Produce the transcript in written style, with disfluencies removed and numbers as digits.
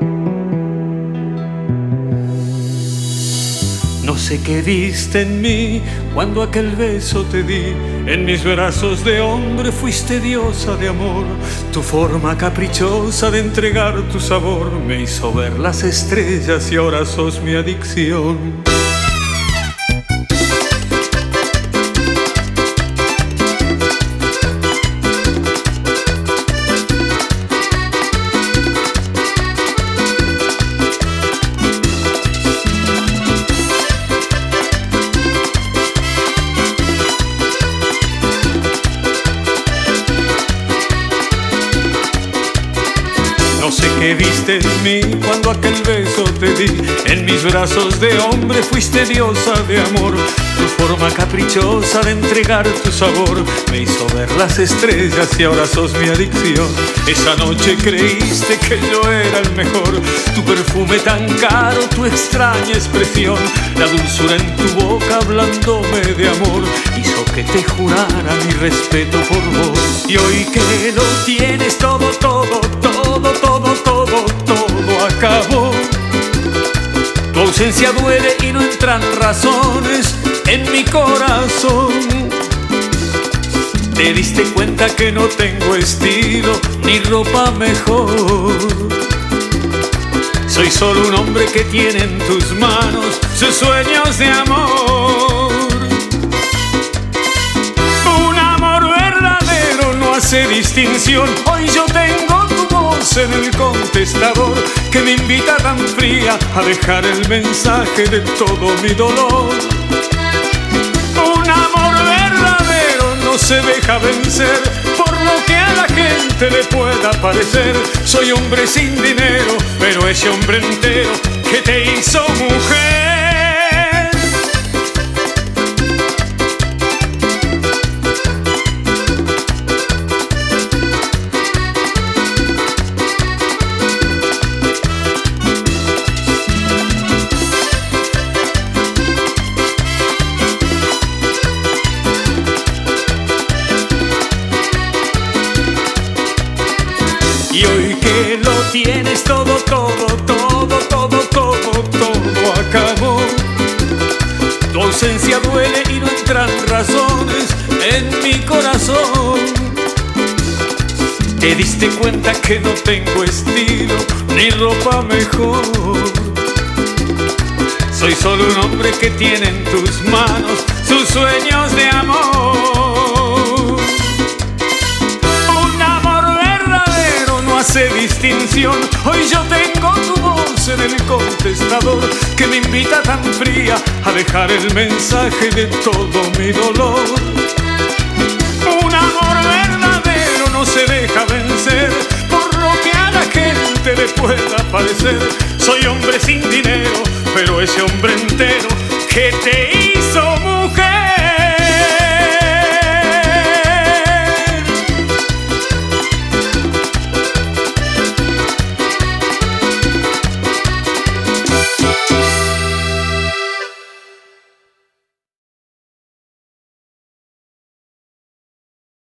No sé qué viste en mí cuando aquel beso te di. En mis brazos de hombre fuiste diosa de amor. Tu forma caprichosa de entregar tu sabor me hizo ver las estrellas y ahora sos mi adicción. No sé qué viste en mí cuando aquel beso te di. En mis brazos de hombre fuiste diosa de amor. Tu forma caprichosa de entregar tu sabor me hizo ver las estrellas y ahora sos mi adicción. Esa noche creíste que yo era el mejor. Tu perfume tan caro, tu extraña expresión, la dulzura en tu boca hablándome de amor hizo que te jurara mi respeto por vos. Y hoy que lo tienes todo, todo, todo, todo, todo, todo acabó. Tu ausencia duele y no entran razones en mi corazón. Te diste cuenta que no tengo estilo ni ropa mejor. Soy solo un hombre que tiene en tus manos sus sueños de amor. Un amor verdadero no hace distinción. Hoy yo tengo tu voz en el contestador que me invita tan fría a dejar el mensaje de todo mi dolor. Un amor verdadero no se deja vencer por lo que a la gente le pueda parecer. Soy hombre sin dinero, pero ese hombre entero que te hizo mujer. Y hoy que lo tienes todo, todo, todo, todo, todo, todo acabó. Tu ausencia duele y no entran razones en mi corazón. Te diste cuenta que no tengo estilo ni ropa mejor. Soy solo un hombre que tiene en tus manos sus sueños de amor. Un amor verdadero no hace distinción. Hoy yo tengo tu voz en el contestador que me invita tan fría a dejar el mensaje de todo mi dolor. Un amor verdadero no se deja vencer por lo que a la gente le pueda parecer. Soy hombre sin dinero, pero ese hombre entero que te hizo